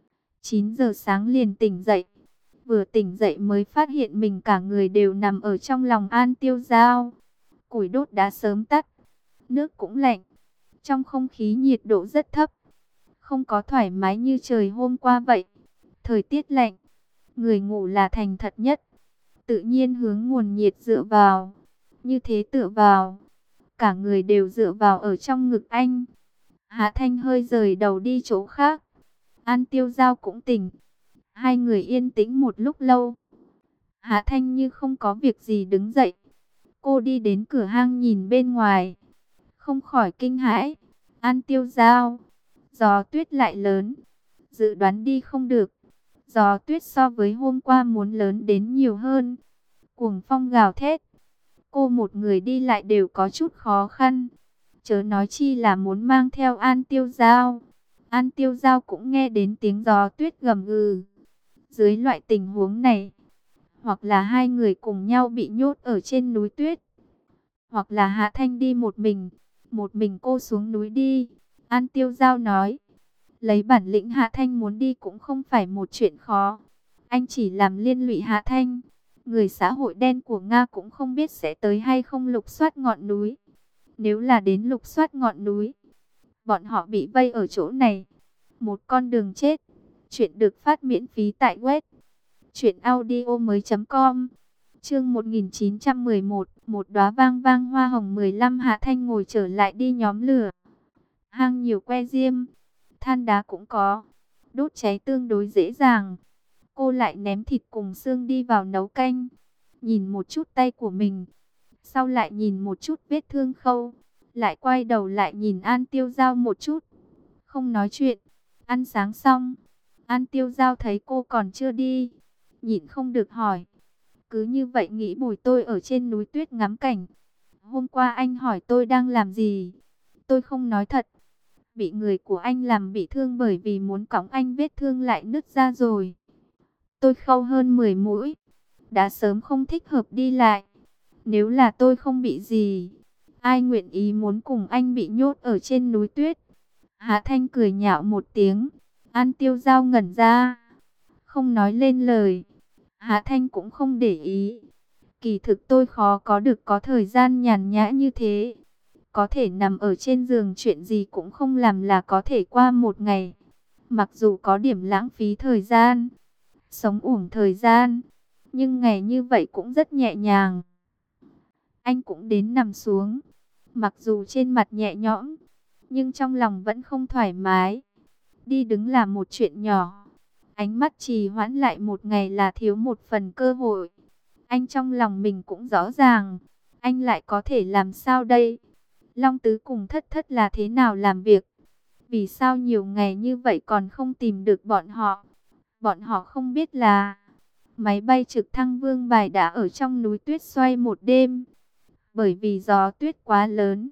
9 giờ sáng liền tỉnh dậy. Vừa tỉnh dậy mới phát hiện mình cả người đều nằm ở trong lòng An Tiêu Giao. Củi đốt đã sớm tắt, nước cũng lạnh, trong không khí nhiệt độ rất thấp, không có thoải mái như trời hôm qua vậy. Thời tiết lạnh, người ngủ là thành thật nhất, tự nhiên hướng nguồn nhiệt dựa vào. Như thế tựa vào, cả người đều dựa vào ở trong ngực anh. Hạ Thanh hơi rời đầu đi chỗ khác. An Tiêu Giao cũng tỉnh. Hai người yên tĩnh một lúc lâu. Hạ Thanh như không có việc gì đứng dậy. Cô đi đến cửa hang nhìn bên ngoài, không khỏi kinh hãi. An Tiêu Giao, gió tuyết lại lớn, dự đoán đi không được. Gió tuyết so với hôm qua muốn lớn đến nhiều hơn. Cuồng phong gào thét, cô một người đi lại đều có chút khó khăn, chớ nói chi là muốn mang theo An Tiêu Giao. An Tiêu Giao cũng nghe đến tiếng gió tuyết gầm gừ. Dưới loại tình huống này, hoặc là hai người cùng nhau bị nhốt ở trên núi tuyết, hoặc là Hạ Thanh đi một mình cô xuống núi đi. An Tiêu Giao nói, lấy bản lĩnh Hạ Thanh muốn đi cũng không phải một chuyện khó. Anh chỉ làm liên lụy Hạ Thanh. Người xã hội đen của Nga cũng không biết sẽ tới hay không lục soát ngọn núi. Nếu là đến lục soát ngọn núi, bọn họ bị vây ở chỗ này, một con đường chết. Chuyện được phát miễn phí tại web truyệnaudiomoi.com. Chương 1911, một đóa vang vang hoa hồng 15. Hạ Thanh ngồi trở lại đi nhóm lửa. Hang nhiều que diêm, than đá cũng có, đốt cháy tương đối dễ dàng. Cô lại ném thịt cùng xương đi vào nấu canh. Nhìn một chút tay của mình, sau lại nhìn một chút vết thương khâu, lại quay đầu lại nhìn An Tiêu Giao một chút. Không nói chuyện. Ăn sáng xong, An Tiêu Giao thấy cô còn chưa đi, nhịn không được hỏi. Cứ như vậy nghĩ bồi tôi ở trên núi tuyết ngắm cảnh. Hôm qua anh hỏi tôi đang làm gì, tôi không nói thật. Bị người của anh làm bị thương bởi vì muốn cõng anh, vết thương lại nứt ra rồi. Tôi khâu hơn 10 mũi, đã sớm không thích hợp đi lại. Nếu là tôi không bị gì, ai nguyện ý muốn cùng anh bị nhốt ở trên núi tuyết. Hạ Thanh cười nhạo một tiếng. An Tiêu Giao ngẩn ra, không nói lên lời. Hạ Thanh cũng không để ý. Kỳ thực tôi khó có được có thời gian nhàn nhã như thế. Có thể nằm ở trên giường chuyện gì cũng không làm là có thể qua một ngày. Mặc dù có điểm lãng phí thời gian, sống uổng thời gian, nhưng ngày như vậy cũng rất nhẹ nhàng. Anh cũng đến nằm xuống. Mặc dù trên mặt nhẹ nhõm, nhưng trong lòng vẫn không thoải mái. Đi đứng là một chuyện nhỏ, ánh mắt trì hoãn lại một ngày là thiếu một phần cơ hội. Anh trong lòng mình cũng rõ ràng, anh lại có thể làm sao đây? Long Tứ cùng Thất Thất là thế nào làm việc? Vì sao nhiều ngày như vậy còn không tìm được bọn họ? Bọn họ không biết là máy bay trực thăng Vương Bài đã ở trong núi tuyết xoay một đêm. Bởi vì gió tuyết quá lớn,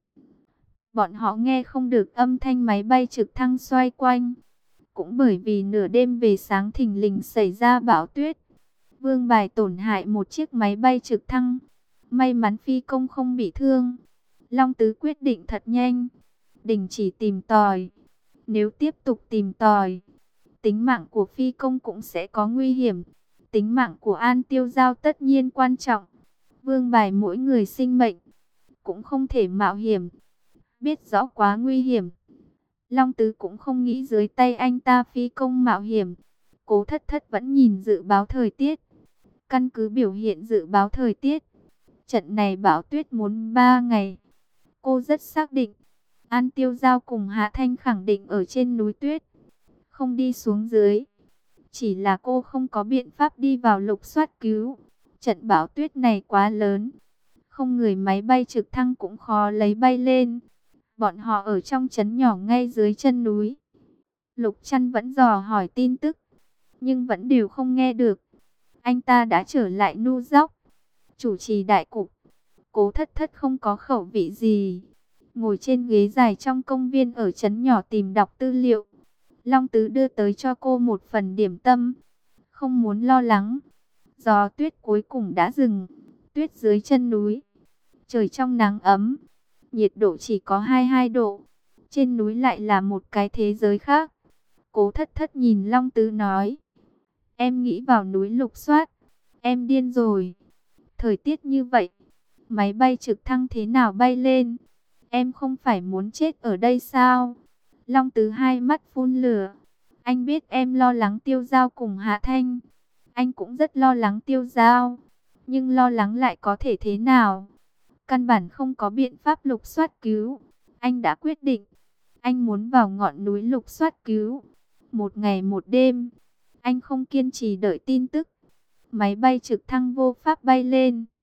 bọn họ nghe không được âm thanh máy bay trực thăng xoay quanh. Cũng bởi vì nửa đêm về sáng thình lình xảy ra bão tuyết, Vương Bài tổn hại một chiếc máy bay trực thăng. May mắn phi công không bị thương. Long Tứ quyết định thật nhanh, đình chỉ tìm tòi. Nếu tiếp tục tìm tòi, tính mạng của phi công cũng sẽ có nguy hiểm. Tính mạng của An Tiêu Giao tất nhiên quan trọng. Vương Bài mỗi người sinh mệnh, cũng không thể mạo hiểm. Biết rõ quá nguy hiểm, Long Tứ cũng không nghĩ dưới tay anh ta phi công mạo hiểm. Cố Thất Thất vẫn nhìn dự báo thời tiết. Căn cứ biểu hiện dự báo thời tiết, trận này bão tuyết muốn 3 ngày. Cô rất xác định, An Tiêu Giao cùng Hạ Thanh khẳng định ở trên núi tuyết, không đi xuống dưới. Chỉ là cô không có biện pháp đi vào lục soát cứu. Trận bão tuyết này quá lớn, không người máy bay trực thăng cũng khó lấy bay lên. Bọn họ ở trong trấn nhỏ ngay dưới chân núi. Lục Trăn vẫn dò hỏi tin tức, nhưng vẫn đều không nghe được. Anh ta đã trở lại Nu Dóc, chủ trì đại cục. Cố Thất Thất không có khẩu vị gì, ngồi trên ghế dài trong công viên ở trấn nhỏ tìm đọc tư liệu. Long Tứ đưa tới cho cô một phần điểm tâm. Không muốn lo lắng, gió tuyết cuối cùng đã dừng. Tuyết dưới chân núi, trời trong nắng ấm, nhiệt độ chỉ có 22 độ. Trên núi lại là một cái thế giới khác. Cố Thất Thất nhìn Long Tứ nói, em nghĩ vào núi lục soát, em điên rồi. Thời tiết như vậy, máy bay trực thăng thế nào bay lên? Em không phải muốn chết ở đây sao? Long Tứ hai mắt phun lửa. Anh biết em lo lắng Tiêu Giao cùng Hạ Thanh. Anh cũng rất lo lắng Tiêu Giao. Nhưng lo lắng lại có thể thế nào? Căn bản không có biện pháp lục soát cứu. Anh đã quyết định, anh muốn vào ngọn núi lục soát cứu. Một ngày một đêm, anh không kiên trì đợi tin tức. Máy bay trực thăng vô pháp bay lên.